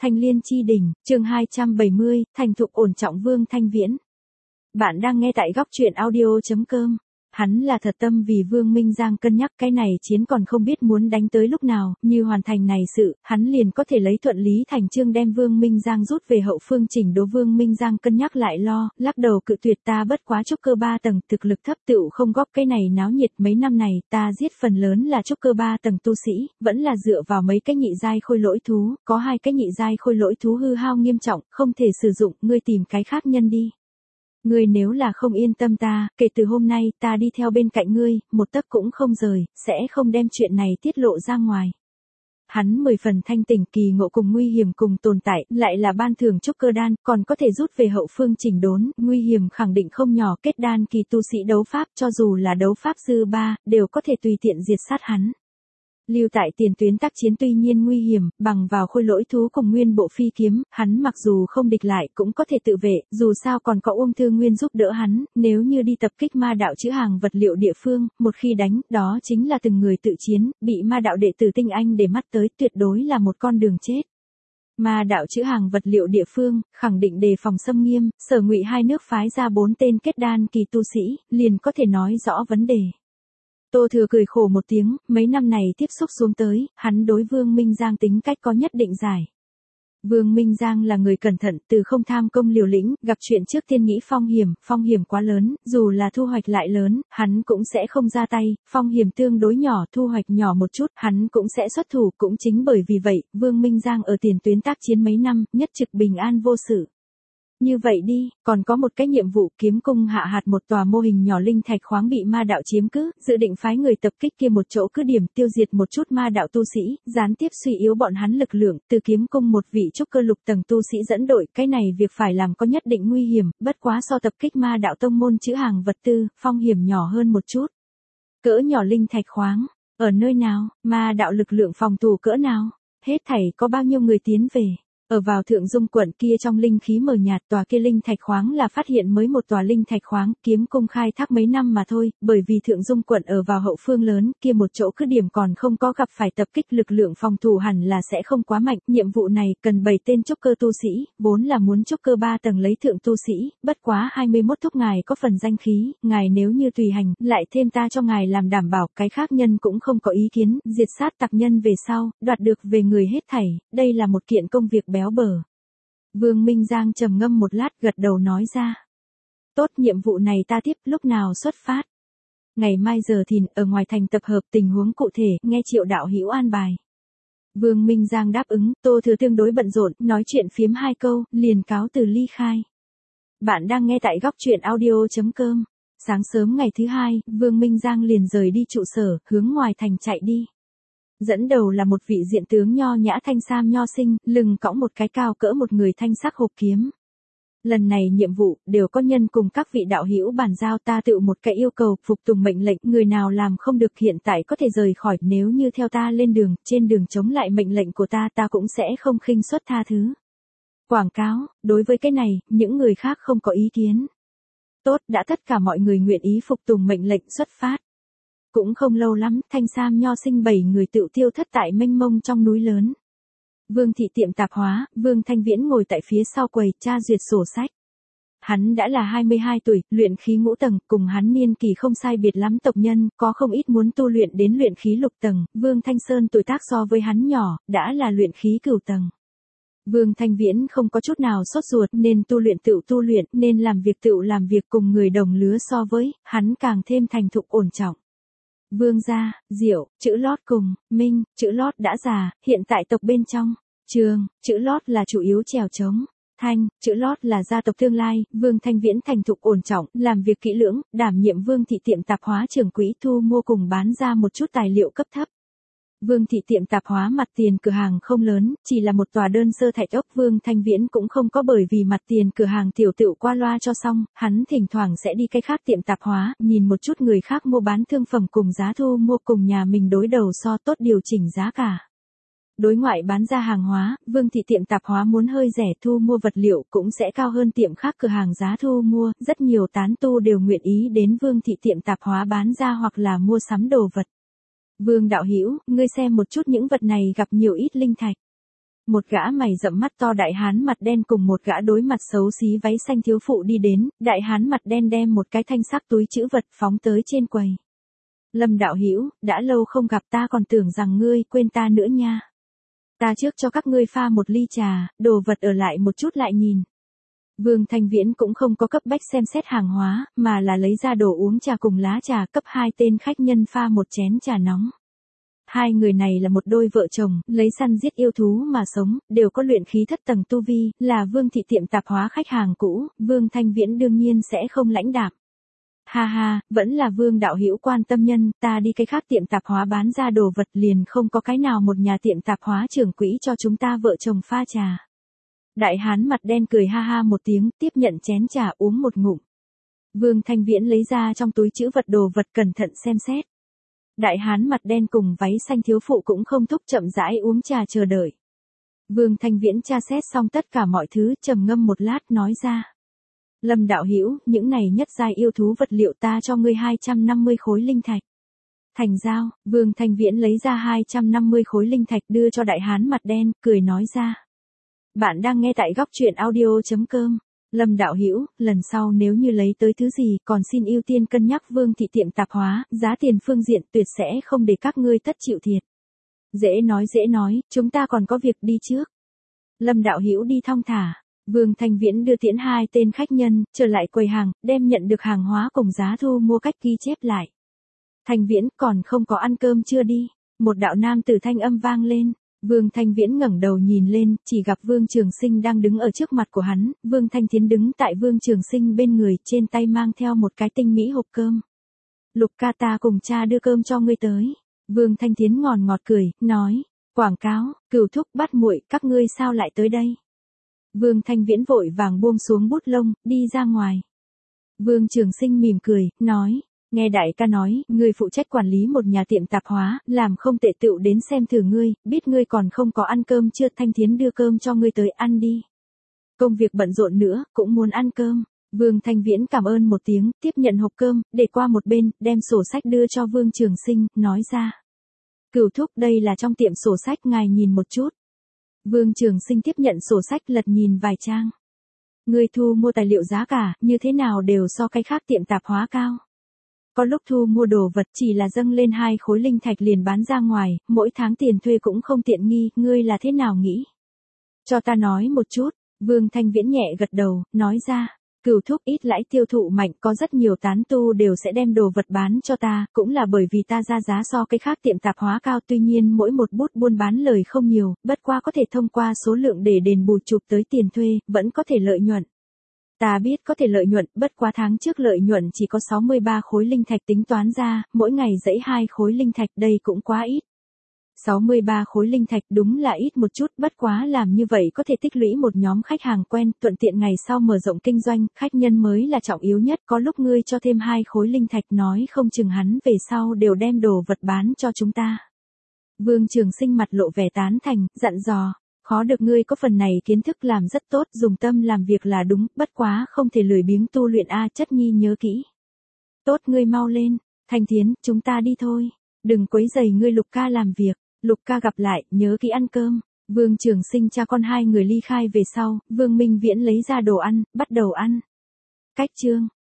Thanh Liên Chi Đỉnh, chương 270, thành thục ổn trọng Vương Thanh Viễn. Bạn đang nghe tại góc truyện audio.com. Hắn là thật tâm vì Vương Minh Giang cân nhắc, cái này chiến còn không biết muốn đánh tới lúc nào, như hoàn thành này sự, hắn liền có thể lấy thuận lý thành chương đem Vương Minh Giang rút về hậu phương chỉnh đốn. Vương Minh Giang cân nhắc lại lo, lắc đầu cự tuyệt, ta bất quá trúc cơ 3 tầng, thực lực thấp tựu không góp cái này náo nhiệt, mấy năm này ta giết phần lớn là trúc cơ 3 tầng tu sĩ, vẫn là dựa vào mấy cái nhị giai khôi lỗi thú, có 2 cái nhị giai khôi lỗi thú hư hao nghiêm trọng, không thể sử dụng, ngươi tìm cái khác nhân đi. Ngươi nếu là không yên tâm ta, kể từ hôm nay ta đi theo bên cạnh ngươi, một tấc cũng không rời, sẽ không đem chuyện này tiết lộ ra ngoài. Hắn 10 phần thanh tỉnh, kỳ ngộ cùng nguy hiểm cùng tồn tại, lại là ban thưởng trúc cơ đan, còn có thể rút về hậu phương chỉnh đốn, nguy hiểm khẳng định không nhỏ, kết đan kỳ tu sĩ đấu pháp, cho dù là đấu pháp sư 3, đều có thể tùy tiện diệt sát hắn. Lưu tại tiền tuyến tác chiến tuy nhiên nguy hiểm, bằng vào khôi lỗi thú cùng nguyên bộ phi kiếm, hắn mặc dù không địch lại cũng có thể tự vệ, dù sao còn có Uông Thư Nguyên giúp đỡ hắn, nếu như đi tập kích ma đạo chữ hàng vật liệu địa phương, một khi đánh, đó chính là từng người tự chiến, bị ma đạo đệ tử tinh anh để mắt tới, tuyệt đối là một con đường chết. Ma đạo chữ hàng vật liệu địa phương, khẳng định đề phòng xâm nghiêm, Sở Ngụy hai nước phái ra 4 tên kết đan kỳ tu sĩ, liền có thể nói rõ vấn đề. Tô Thừa cười khổ một tiếng, mấy năm này tiếp xúc xuống tới, hắn đối Vương Minh Giang tính cách có nhất định giải. Vương Minh Giang là người cẩn thận, từ không tham công liều lĩnh, gặp chuyện trước tiên nghĩ phong hiểm quá lớn, dù là thu hoạch lại lớn, hắn cũng sẽ không ra tay, phong hiểm tương đối nhỏ, thu hoạch nhỏ một chút, hắn cũng sẽ xuất thủ, cũng chính bởi vì vậy, Vương Minh Giang ở tiền tuyến tác chiến mấy năm, nhất trực bình an vô sự. Như vậy đi, còn có một cái nhiệm vụ, kiếm cung hạ hạt một tòa mô hình nhỏ linh thạch khoáng bị ma đạo chiếm cứ, dự định phái người tập kích kia một chỗ cứ điểm, tiêu diệt một chút ma đạo tu sĩ, gián tiếp suy yếu bọn hắn lực lượng, từ kiếm cung một vị trúc cơ lục tầng tu sĩ dẫn đội, cái này việc phải làm có nhất định nguy hiểm, bất quá so tập kích ma đạo tông môn chữ hàng vật tư, phong hiểm nhỏ hơn một chút. Cỡ nhỏ linh thạch khoáng, ở nơi nào, ma đạo lực lượng phòng thủ cỡ nào, hết thảy có bao nhiêu người tiến về. Ở vào Thượng Dung quận kia trong linh khí mờ nhạt, tòa kia linh thạch khoáng là phát hiện mới một tòa linh thạch khoáng, kiếm cung khai thác mấy năm mà thôi, bởi vì Thượng Dung quận ở vào hậu phương lớn, kia một chỗ cứ điểm còn không có gặp phải tập kích, lực lượng phòng thủ hẳn là sẽ không quá mạnh, nhiệm vụ này cần 7 tên trúc cơ tu sĩ, vốn là muốn trúc cơ 3 tầng lấy thượng tu sĩ, bất quá 21 thúc ngài có phần danh khí, ngài nếu như tùy hành, lại thêm ta cho ngài làm đảm bảo, cái khác nhân cũng không có ý kiến, diệt sát tặc nhân về sau, đoạt được về người hết thảy, đây là một kiện công việc béo bở. Vương Minh Giang trầm ngâm một lát, gật đầu nói ra. Tốt, nhiệm vụ này ta tiếp, lúc nào xuất phát? Ngày mai giờ thìn, ở ngoài thành tập hợp, tình huống cụ thể, nghe Triệu đạo hữu an bài. Vương Minh Giang đáp ứng, Tô Thừa tương đối bận rộn, nói chuyện phiếm 2 câu, liền cáo từ ly khai. Bạn đang nghe tại góc truyện audio.com. Sáng sớm ngày thứ 2, Vương Minh Giang liền rời đi trụ sở, hướng ngoài thành chạy đi. Dẫn đầu là một vị diện tướng nho nhã thanh sam nho sinh, lưng cõng một cái cao cỡ một người thanh sắc hộp kiếm. Lần này nhiệm vụ, đều có nhân cùng các vị đạo hữu bàn giao, ta tự một cái yêu cầu, phục tùng mệnh lệnh, người nào làm không được hiện tại có thể rời khỏi, nếu như theo ta lên đường, trên đường chống lại mệnh lệnh của ta, ta cũng sẽ không khinh suất tha thứ. Quảng cáo, đối với cái này, những người khác không có ý kiến. Tốt, đã tất cả mọi người nguyện ý phục tùng mệnh lệnh xuất phát. Cũng không lâu lắm, thanh sam nho sinh 7 người tự tiêu thất tại mênh mông trong núi lớn. Vương thị tiệm tạp hóa, Vương Thanh Viễn ngồi tại phía sau quầy, tra duyệt sổ sách. Hắn đã là 22 tuổi, luyện khí ngũ tầng, cùng hắn niên kỳ không sai biệt lắm tộc nhân, có không ít muốn tu luyện đến luyện khí lục tầng, Vương Thanh Sơn tuổi tác so với hắn nhỏ, đã là luyện khí cửu tầng. Vương Thanh Viễn không có chút nào sốt ruột, nên tu luyện tựu tu luyện, nên làm việc tựu làm việc, cùng người đồng lứa so với, hắn càng thêm thành thục ổn trọng. Vương gia, Diệu, chữ lót cùng, Minh, chữ lót đã già, hiện tại tộc bên trong, Trường, chữ lót là chủ yếu trèo trống, Thanh, chữ lót là gia tộc tương lai, Vương Thanh Viễn thành thục ổn trọng, làm việc kỹ lưỡng, đảm nhiệm Vương thị tiệm tạp hóa trưởng quỹ, thu mua cùng bán ra một chút tài liệu cấp thấp. Vương thị tiệm tạp hóa mặt tiền cửa hàng không lớn, chỉ là một tòa đơn sơ thạch ốc, Vương Thanh Viễn cũng không có bởi vì mặt tiền cửa hàng tiểu tựu qua loa cho xong, hắn thỉnh thoảng sẽ đi cái khác tiệm tạp hóa, nhìn một chút người khác mua bán thương phẩm cùng giá thu mua cùng nhà mình đối đầu so tốt điều chỉnh giá cả. Đối ngoại bán ra hàng hóa, Vương thị tiệm tạp hóa muốn hơi rẻ, thu mua vật liệu cũng sẽ cao hơn tiệm khác cửa hàng giá thu mua, rất nhiều tán tu đều nguyện ý đến Vương thị tiệm tạp hóa bán ra hoặc là mua sắm đồ vật. Vương đạo hữu, ngươi xem một chút những vật này gặp nhiều ít linh thạch. Một gã mày rậm mắt to đại hán mặt đen cùng một gã đối mặt xấu xí váy xanh thiếu phụ đi đến, đại hán mặt đen đem một cái thanh sắc túi trữ vật phóng tới trên quầy. Lâm đạo hữu, đã lâu không gặp, ta còn tưởng rằng ngươi quên ta nữa nha. Ta trước cho các ngươi pha một ly trà, đồ vật ở lại một chút lại nhìn. Vương Thanh Viễn cũng không có cấp bách xem xét hàng hóa, mà là lấy ra đồ uống trà cùng lá trà, cấp hai tên khách nhân pha một chén trà nóng. Hai người này là một đôi vợ chồng, lấy săn giết yêu thú mà sống, đều có luyện khí thất tầng tu vi, là Vương thị tiệm tạp hóa khách hàng cũ, Vương Thanh Viễn đương nhiên sẽ không lãnh đạm. Ha ha, vẫn là Vương đạo hữu quan tâm nhân, ta đi cái khác tiệm tạp hóa bán ra đồ vật liền không có cái nào một nhà tiệm tạp hóa trưởng quỹ cho chúng ta vợ chồng pha trà. Đại hán mặt đen cười ha ha một tiếng, tiếp nhận chén trà uống một ngụm. Vương Thanh Viễn lấy ra trong túi trữ vật đồ vật cẩn thận xem xét. Đại hán mặt đen cùng váy xanh thiếu phụ cũng không thúc chậm rãi uống trà chờ đợi. Vương Thanh Viễn tra xét xong tất cả mọi thứ, trầm ngâm một lát nói ra. Lâm đạo hữu, những này nhất giai yêu thú vật liệu ta cho ngươi 250 khối linh thạch. Thành giao, Vương Thanh Viễn lấy ra 250 khối linh thạch đưa cho đại hán mặt đen, cười nói ra. Bạn đang nghe tại góc truyện audio.com. Lâm đạo hữu, lần sau nếu như lấy tới thứ gì còn xin ưu tiên cân nhắc Vương thị tiệm tạp hóa, giá tiền phương diện tuyệt sẽ không để các ngươi tất chịu thiệt. Dễ nói, chúng ta còn có việc đi trước. Lâm đạo hữu đi thong thả. Vương Thanh Viễn đưa tiễn hai tên khách nhân, trở lại quầy hàng, đem nhận được hàng hóa cùng giá thu mua cách ghi chép lại. Thanh Viễn còn không có ăn cơm chưa đi? Một đạo nam tử thanh âm vang lên. Vương Thanh Viễn ngẩng đầu nhìn lên, chỉ gặp Vương Trường Sinh đang đứng ở trước mặt của hắn, Vương Thanh Thiến đứng tại Vương Trường Sinh bên người, trên tay mang theo một cái tinh mỹ hộp cơm. Lục ca, ta cùng cha đưa cơm cho ngươi tới. Vương Thanh Thiến ngọt cười, nói, quảng cáo, Cửu thúc bắt muội, các ngươi sao lại tới đây? Vương Thanh Viễn vội vàng buông xuống bút lông, đi ra ngoài. Vương Trường Sinh mỉm cười, nói, nghe đại ca nói, ngươi phụ trách quản lý một nhà tiệm tạp hóa, làm không tệ, tựu đến xem thử ngươi, biết ngươi còn không có ăn cơm chưa, Thanh Thiến đưa cơm cho ngươi tới ăn đi. Công việc bận rộn nữa, cũng muốn ăn cơm. Vương Thanh Viễn cảm ơn một tiếng, tiếp nhận hộp cơm, để qua một bên, đem sổ sách đưa cho Vương Trường Sinh, nói ra. Cửu thúc, đây là trong tiệm sổ sách, ngài nhìn một chút. Vương Trường Sinh tiếp nhận sổ sách lật nhìn vài trang. Ngươi thu mua tài liệu giá cả, như thế nào đều so cái khác tiệm tạp hóa cao. Có lúc thu mua đồ vật chỉ là dâng lên 2 khối linh thạch liền bán ra ngoài, mỗi tháng tiền thuê cũng không tiện nghi, ngươi là thế nào nghĩ? Cho ta nói một chút, Vương Thanh Viễn nhẹ gật đầu, nói ra. Cửu thúc, ít lãi tiêu thụ mạnh, có rất nhiều tán tu đều sẽ đem đồ vật bán cho ta, cũng là bởi vì ta ra giá so cái khác tiệm tạp hóa cao, tuy nhiên mỗi một bút buôn bán lời không nhiều, bất qua có thể thông qua số lượng để đền bù chụp tới tiền thuê, vẫn có thể lợi nhuận. Ta biết có thể lợi nhuận, bất quá tháng trước lợi nhuận chỉ có 63 khối linh thạch tính toán ra, mỗi ngày dãy 2 khối linh thạch, đây cũng quá ít. 63 khối linh thạch đúng là ít một chút, bất quá làm như vậy có thể tích lũy một nhóm khách hàng quen, thuận tiện ngày sau mở rộng kinh doanh, khách nhân mới là trọng yếu nhất, có lúc ngươi cho thêm 2 khối linh thạch nói không chừng hắn về sau đều đem đồ vật bán cho chúng ta. Vương Trường Sinh mặt lộ vẻ tán thành, dặn dò, khó được ngươi có phần này kiến thức làm rất tốt, dùng tâm làm việc là đúng, bất quá không thể lười biếng tu luyện a, chất nhi nhớ kỹ. Tốt, ngươi mau lên, Thanh Thiến, chúng ta đi thôi, đừng quấy rầy ngươi Lục ca làm việc. Lục ca gặp lại, nhớ kỹ ăn cơm. Vương Trường Sinh cha con hai người ly khai về sau, Vương Minh Viễn lấy ra đồ ăn, bắt đầu ăn. Cách chương